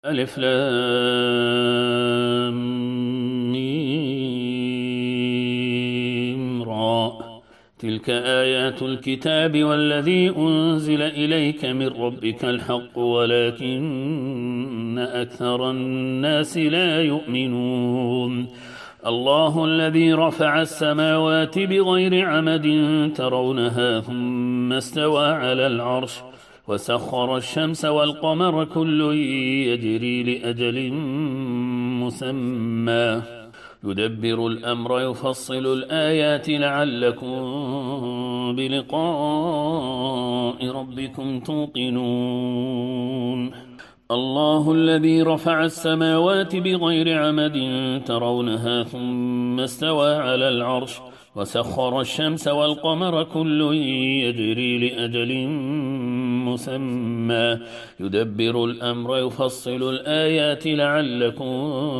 ألف لام ميم را. تلك آيات الكتاب والذي أنزل إليك من ربك الحق ولكن أكثر الناس لا يؤمنون. الله الذي رفع السماوات بغير عمد ترونها ثم استوى على العرش وسخر الشمس والقمر كل يجري لأجل مسمى يدبر الأمر يفصل الآيات لعلكم بلقاء ربكم توقنون. الله الذي رفع السماوات بغير عمد ترونها ثم استوى على العرش وسخر الشمس والقمر كل يجري لأجل مسمى يدبر الأمر يفصل الآيات لعلكم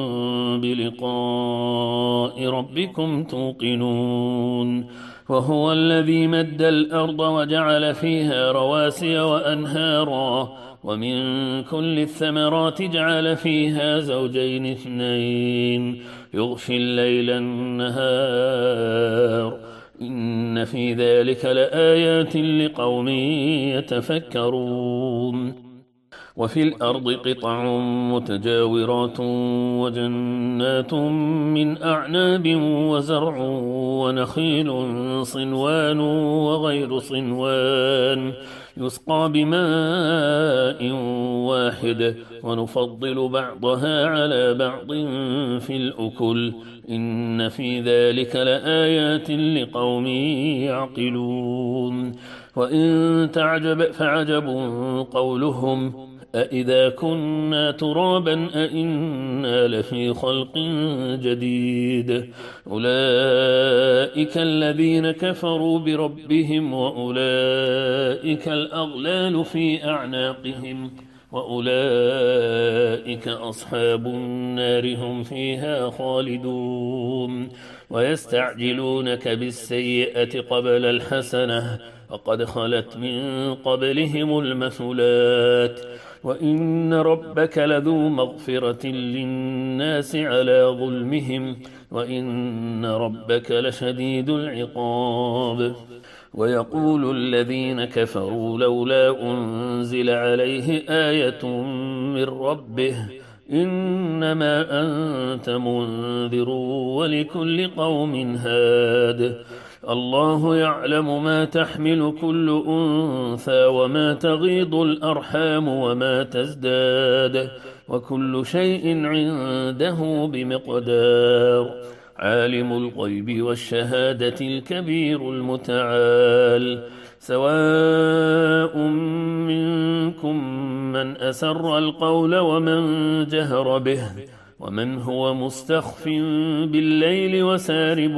بلقاء ربكم توقنون. وهو الذي مد الأرض وجعل فيها رواسي وأنهارا ومن كل الثمرات جعل فيها زوجين اثنين يغشي الليل النهار إن في ذلك لآيات لقوم يتفكرون. وفي الأرض قطع متجاورات وجنات من أعناب وزرع ونخيل صنوان وغير صنوان يسقى بماء واحد ونفضل بعضها على بعض في الأكل إن في ذلك لآيات لقوم يعقلون. وإن تعجب فعجب قولهم أإذا كنا ترابا أإنا لفي خلق جديد أولئك الذين كفروا بربهم وأولئك الأغلال في أعناقهم وأولئك أصحاب النار هم فيها خالدون. ويستعجلونك بالسيئة قبل الحسنة وقد خلت من قبلهم المثلات وإن ربك لذو مغفرة للناس على ظلمهم وإن ربك لشديد العقاب. ويقول الذين كفروا لولا أنزل عليه آية من ربه إنما أنت منذر ولكل قوم هاد الله يعلم ما تحمل كل أنثى وما تغيض الأرحام وما تزداد وكل شيء عنده بمقدار. عالم الغيب والشهادة الكبير المتعال سواء منكم من أسر القول ومن جهر به ومن هو مستخف بالليل وسارب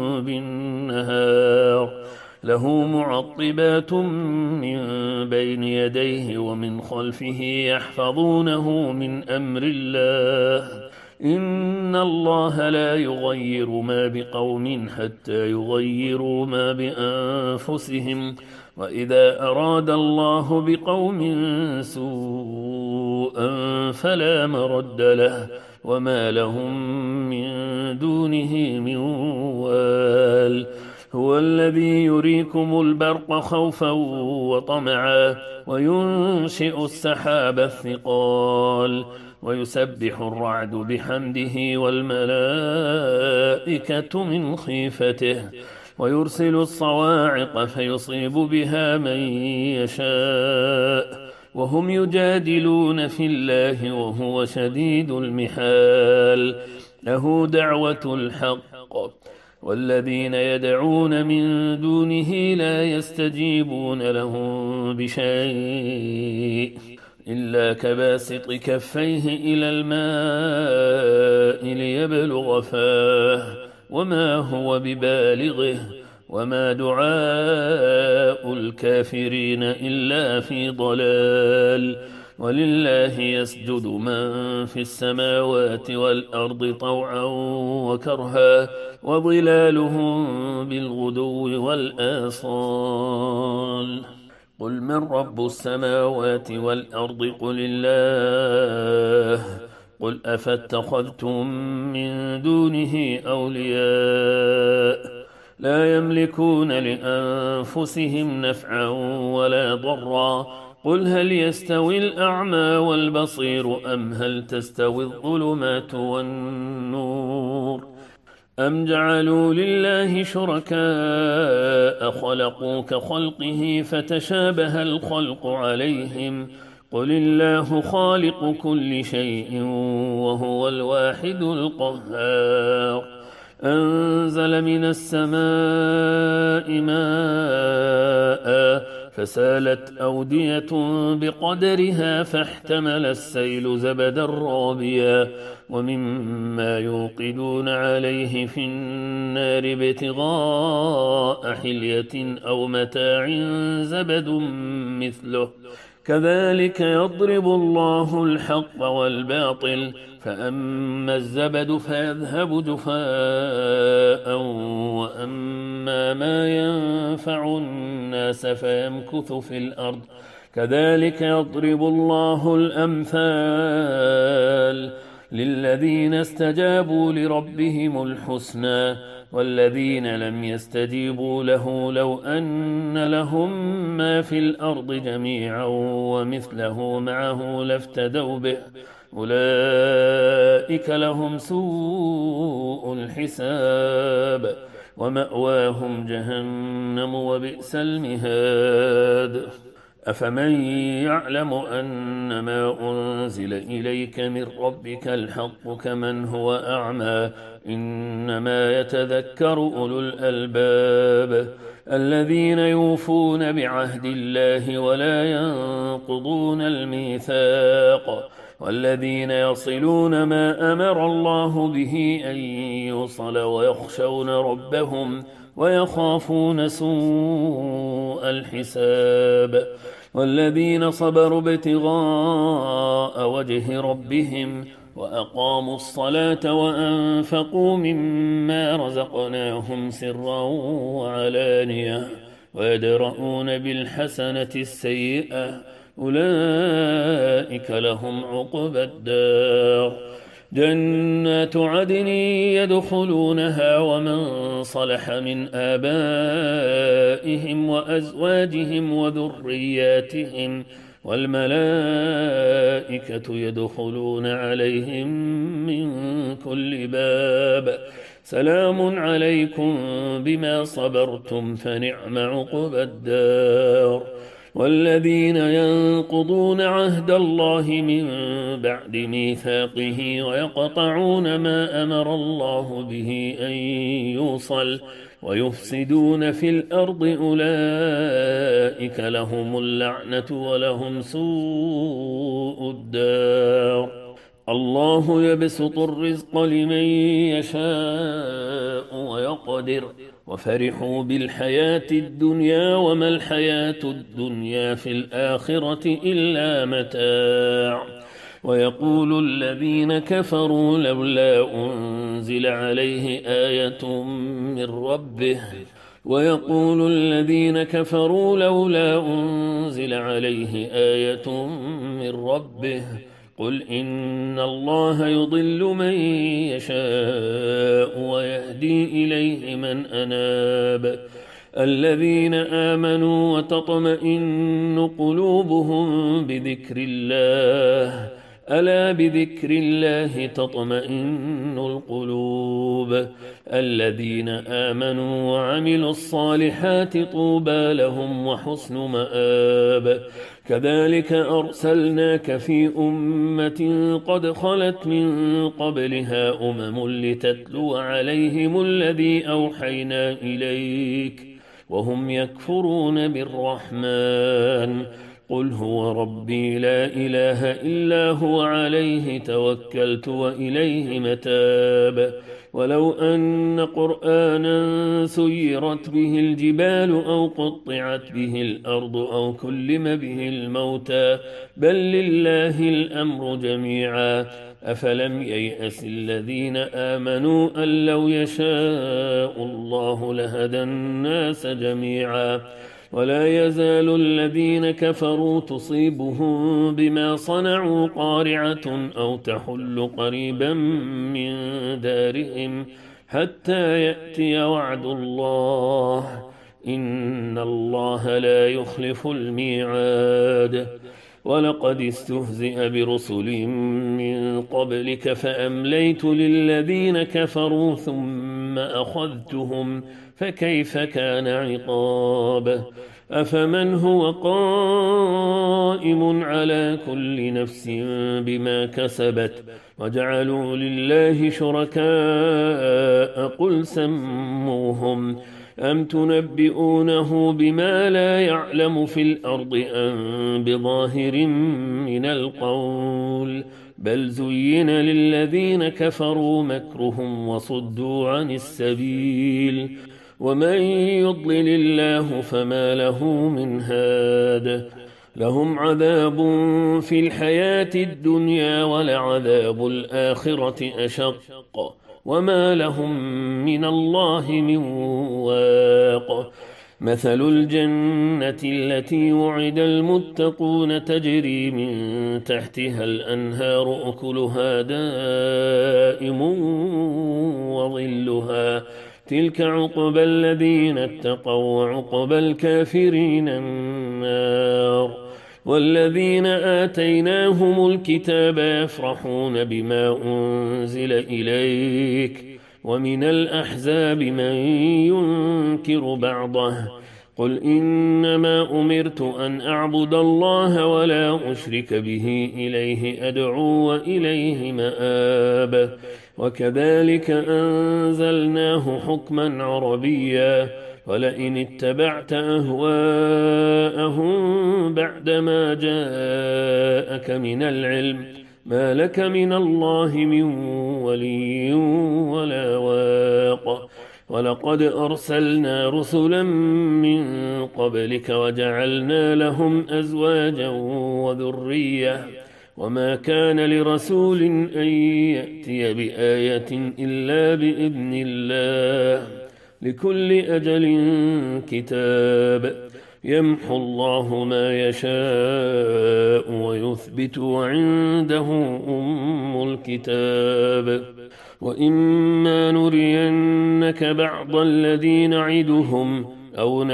بالنهار له معقبات من بين يديه ومن خلفه يحفظونه من أمر الله إن الله لا يغير ما بقوم حتى يغيروا ما بأنفسهم وإذا أراد الله بقوم سوءا فلا مرد له وما لهم من دونه من وال. هو الذي يريكم البرق خوفا وطمعا وينشئ السحاب الثقال ويسبح الرعد بحمده والملائكة من خيفته ويرسل الصواعق فيصيب بها من يشاء وهم يجادلون في الله وهو شديد المحال له دعوة الحق والذين يدعون من دونه لا يستجيبون لهم بشيء إلا كباسط كفيه إلى الماء ليبلغ فاه وما هو ببالغه وما دعاء الكافرين إلا في ضلال. ولله يسجد من في السماوات والأرض طوعا وكرها وظلالهم بالغدو والآصال قل من رب السماوات والأرض قل الله قل أفاتخذتم من دونه أولياء لا يملكون لأنفسهم نفعا ولا ضرا قل هل يستوي الأعمى والبصير أم هل تستوي الظلمات والنور أم جعلوا لله شركاء خلقوا كخلقه فتشابه الخلق عليهم قل الله خالق كل شيء وهو الواحد القهار أنزل من السماء ماء فسالت أودية بقدرها فاحتمل السيل زبدا رابيا ومما يوقدون عليه في النار ابتغاء حلية أو متاع زبد مثله كذلك يضرب الله الحق والباطل فأما الزبد فيذهب جفاء وأما ما ينفع الناس فيمكث في الأرض كذلك يضرب الله الأمثال للذين استجابوا لربهم الحسنى والذين لم يستجيبوا له لو أن لهم ما في الأرض جميعا ومثله معه لافتدوا به أولئك لهم سوء الحساب ومأواهم جهنم وبئس المهاد أفمن يعلم أن ما أنزل إليك من ربك الحق كمن هو أعمى إنما يتذكر أولو الألباب الذين يوفون بعهد الله ولا ينقضون الميثاق والذين يصلون ما أمر الله به أن يوصل ويخشون ربهم ويخافون سوء الحساب والذين صبروا ابتغاء وجه ربهم وأقاموا الصلاة وأنفقوا مما رزقناهم سرا وعلانية ويدرؤون بالحسنة السيئة أولئك لهم عقبى الدار جنات عدن يدخلونها ومن صلح من آبائهم وأزواجهم وذرياتهم والملائكة يدخلون عليهم من كل باب سلام عليكم بما صبرتم فنعم عقبى الدار والذين ينقضون عهد الله من بعد ميثاقه ويقطعون ما أمر الله به أن يوصل ويفسدون في الأرض أولئك لهم اللعنة ولهم سوء الدار الله يبسط الرزق لمن يشاء ويقدر وفرحوا بالحياة الدنيا وما الحياة الدنيا في الآخرة إلا متاع ويقول الذين كفروا لولا أنزل عليه آية من ربه ويقول الذين كفروا لولا أنزل عليه آية من ربه قل إن الله يضل من يشاء ويهدي إليه من أناب الذين آمنوا وتطمئن قلوبهم بذكر الله ألا بذكر الله تطمئن القلوب الذين آمنوا وعملوا الصالحات طوبى لهم وحسن مآب كذلك أرسلناك في أمة قد خلت من قبلها لتتلو عليهم الذي أوحينا إليك وهم يكفرون بالرحمن قل هو ربي لا إله إلا هو عليه توكلت وإليه متاب ولو أن قرآنا سيرت به الجبال أو قطعت به الأرض أو كلم به الموتى بل لله الأمر جميعا أفلم ييأس الذين آمنوا أن لو يشاء الله لهدى الناس جميعا ولا يزال الذين كفروا تصيبهم بما صنعوا قارعة أو تحل قريبا من دارهم حتى يأتي وعد الله إن الله لا يخلف الميعاد ولقد استهزئ برسل من قبلك فأمليت للذين كفروا ثم أخذتهم فكيف كان عقاب أفمن هو قائم على كل نفس بما كسبت وجعلوا لله شركاء قل سموهم أم تنبئونه بما لا يعلم في الأرض أم بظاهر من القول بل زين للذين كفروا مكرهم وصدوا عن السبيل ومن يضلل الله فما له من هاد لهم عذاب في الحياة الدنيا ولعذاب الآخرة أشق وما لهم من الله من واق مثل الجنة التي وعد المتقون تجري من تحتها الأنهار أكلها دائم وظلها تلك عقبى الذين اتقوا وعقبى الكافرين النار والذين آتيناهم الكتاب يفرحون بما أنزل إليك ومن الأحزاب من ينكر بعضه قل إنما أمرت أن أعبد الله ولا أشرك به إليه أدعو وإليه مآب وكذلك أنزلناه حكما عربيا ولئن اتبعت أهواءهم بعدما جاءك من العلم ما لك من الله من ولي ولا واق ولقد أرسلنا رسلا من قبلك وجعلنا لهم أزواجا وذرية وما كان لرسول أن يأتي بآية إلا بإذن الله لكل أجل كتاب يمحو الله ما يشاء ويثبت وعنده أم الكتاب وإما نرينك بعض الذي نعدهم أو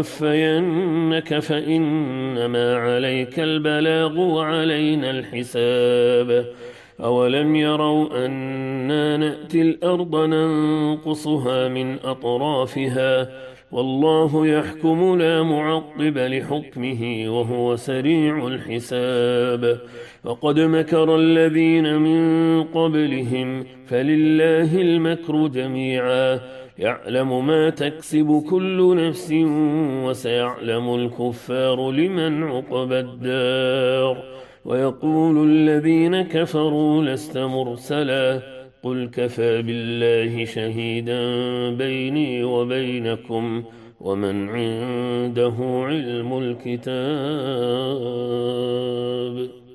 نتوفينك فإنما عليك البلاغ وعلينا الحساب أولم يروا أنا نأتي الأرض ننقصها من أطرافها والله يحكم لا معقب لحكمه وهو سريع الحساب وقد مكر الذين من قبلهم فلله المكر جميعا يعلم ما تكسب كل نفس وسيعلم الكفار لمن عقبى الدار ويقول الذين كفروا لست مرسلا قل كفى بالله شهيدا بيني وبينكم ومن عنده علم الكتاب